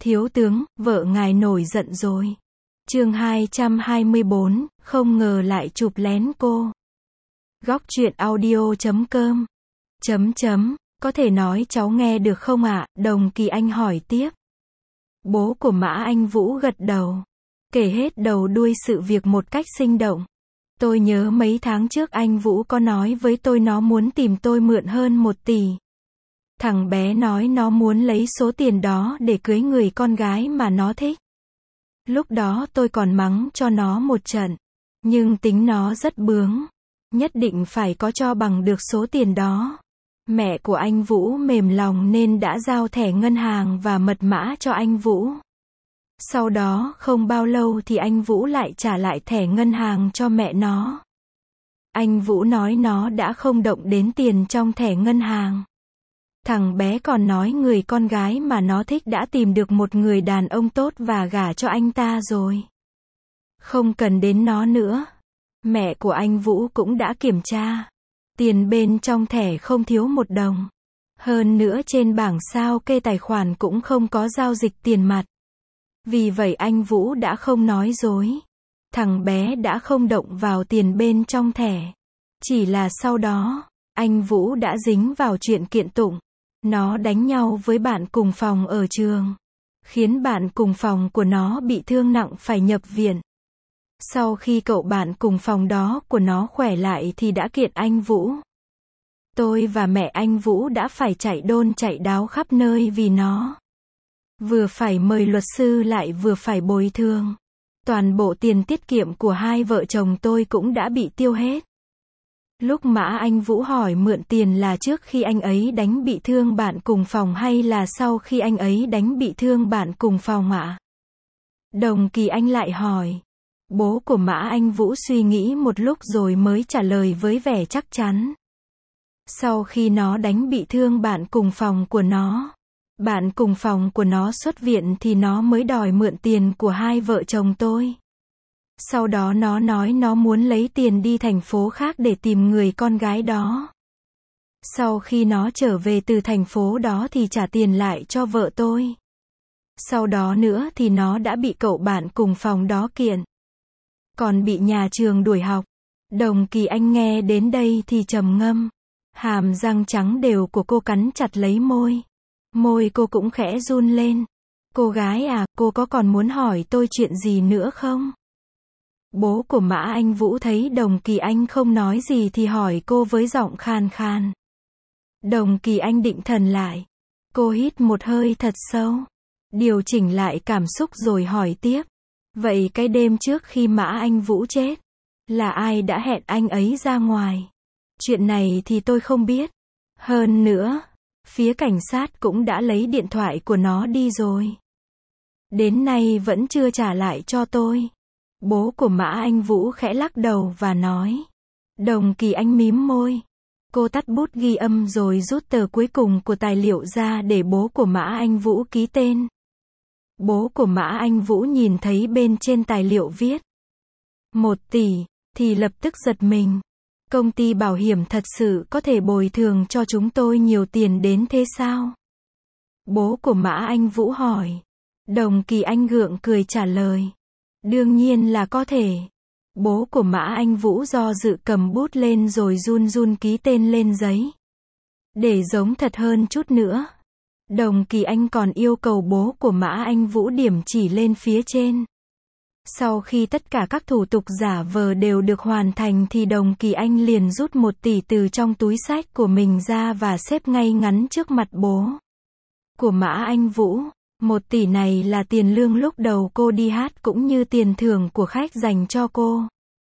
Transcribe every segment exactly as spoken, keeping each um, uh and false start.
Thiếu tướng, vợ ngài nổi giận rồi. Chương hai trăm hai mươi bốn, không ngờ lại chụp lén cô. Góc truyện audio chấm com. Chấm chấm, có thể nói cháu nghe được không ạ? Đồng Kỳ Anh hỏi tiếp. Bố của Mã Anh Vũ gật đầu, kể hết đầu đuôi sự việc một cách sinh động. Tôi nhớ mấy tháng trước anh Vũ có nói với tôi nó muốn tìm tôi mượn hơn một tỷ. Thằng bé nói nó muốn lấy số tiền đó để cưới người con gái mà nó thích. Lúc đó tôi còn mắng cho nó một trận. Nhưng tính nó rất bướng. Nhất định phải có cho bằng được số tiền đó. Mẹ của anh Vũ mềm lòng nên đã giao thẻ ngân hàng và mật mã cho anh Vũ. Sau đó không bao lâu thì anh Vũ lại trả lại thẻ ngân hàng cho mẹ nó. Anh Vũ nói nó đã không động đến tiền trong thẻ ngân hàng. Thằng bé còn nói người con gái mà nó thích đã tìm được một người đàn ông tốt và gả cho anh ta rồi. Không cần đến nó nữa. Mẹ của anh Vũ cũng đã kiểm tra. Tiền bên trong thẻ không thiếu một đồng. Hơn nữa trên bảng sao kê tài khoản cũng không có giao dịch tiền mặt. Vì vậy anh Vũ đã không nói dối. Thằng bé đã không động vào tiền bên trong thẻ. Chỉ là sau đó, anh Vũ đã dính vào chuyện kiện tụng. Nó đánh nhau với bạn cùng phòng ở trường. Khiến bạn cùng phòng của nó bị thương nặng phải nhập viện. Sau khi cậu bạn cùng phòng đó của nó khỏe lại thì đã kiện anh Vũ. Tôi và mẹ anh Vũ đã phải chạy đôn chạy đáo khắp nơi vì nó. Vừa phải mời luật sư lại vừa phải bồi thường. Toàn bộ tiền tiết kiệm của hai vợ chồng tôi cũng đã bị tiêu hết. Lúc Mã Anh Vũ hỏi mượn tiền là trước khi anh ấy đánh bị thương bạn cùng phòng hay là sau khi anh ấy đánh bị thương bạn cùng phòng ạ? Đồng Kỳ Anh lại hỏi. Bố của Mã Anh Vũ suy nghĩ một lúc rồi mới trả lời với vẻ chắc chắn. Sau khi nó đánh bị thương bạn cùng phòng của nó, bạn cùng phòng của nó xuất viện thì nó mới đòi mượn tiền của hai vợ chồng tôi. Sau đó nó nói nó muốn lấy tiền đi thành phố khác để tìm người con gái đó. Sau khi nó trở về từ thành phố đó thì trả tiền lại cho vợ tôi. Sau đó nữa thì nó đã bị cậu bạn cùng phòng đó kiện. Còn bị nhà trường đuổi học. Đồng Kỳ Anh nghe đến đây thì trầm ngâm. Hàm răng trắng đều của cô cắn chặt lấy môi. Môi cô cũng khẽ run lên. Cô gái à, cô có còn muốn hỏi tôi chuyện gì nữa không? Bố của Mã Anh Vũ thấy Đồng Kỳ Anh không nói gì thì hỏi cô với giọng khan khan. Đồng Kỳ Anh định thần lại. Cô hít một hơi thật sâu. Điều chỉnh lại cảm xúc rồi hỏi tiếp. Vậy cái đêm trước khi Mã Anh Vũ chết, là ai đã hẹn anh ấy ra ngoài? Chuyện này thì tôi không biết. Hơn nữa, phía cảnh sát cũng đã lấy điện thoại của nó đi rồi. Đến nay vẫn chưa trả lại cho tôi. Bố của Mã Anh Vũ khẽ lắc đầu và nói. Đồng Kỳ Anh mím môi. Cô tắt bút ghi âm rồi rút tờ cuối cùng của tài liệu ra để bố của Mã Anh Vũ ký tên. Bố của Mã Anh Vũ nhìn thấy bên trên tài liệu viết một tỷ, thì lập tức giật mình. Công ty bảo hiểm thật sự có thể bồi thường cho chúng tôi nhiều tiền đến thế sao? Bố của Mã Anh Vũ hỏi. Đồng Kỳ Anh gượng cười trả lời. Đương nhiên là có thể. Bố của Mã Anh Vũ do dự cầm bút lên rồi run run ký tên lên giấy. Để giống thật hơn chút nữa. Đồng Kỳ Anh còn yêu cầu bố của Mã Anh Vũ điểm chỉ lên phía trên. Sau khi tất cả các thủ tục giả vờ đều được hoàn thành thì Đồng Kỳ Anh liền rút một tỷ từ trong túi xách của mình ra và xếp ngay ngắn trước mặt bố của Mã Anh Vũ. Một tỷ này là tiền lương lúc đầu cô đi hát cũng như tiền thưởng của khách dành cho cô.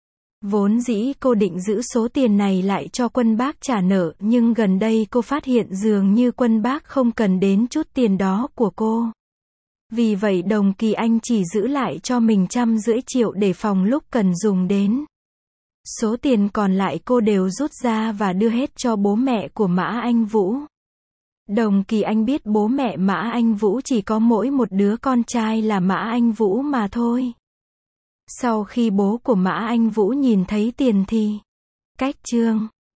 Vốn dĩ cô định giữ số tiền này lại cho Quân Bác trả nợ, nhưng gần đây cô phát hiện dường như Quân Bác không cần đến chút tiền đó của cô. Vì vậy Đồng Kỳ Anh chỉ giữ lại cho mình trăm rưỡi triệu để phòng lúc cần dùng đến. Số tiền còn lại cô đều rút ra và đưa hết cho bố mẹ của Mã Anh Vũ. Đồng Kỳ Anh biết bố mẹ Mã Anh Vũ chỉ có mỗi một đứa con trai là Mã Anh Vũ mà thôi. Sau khi bố của Mã Anh Vũ nhìn thấy tiền thì cách chương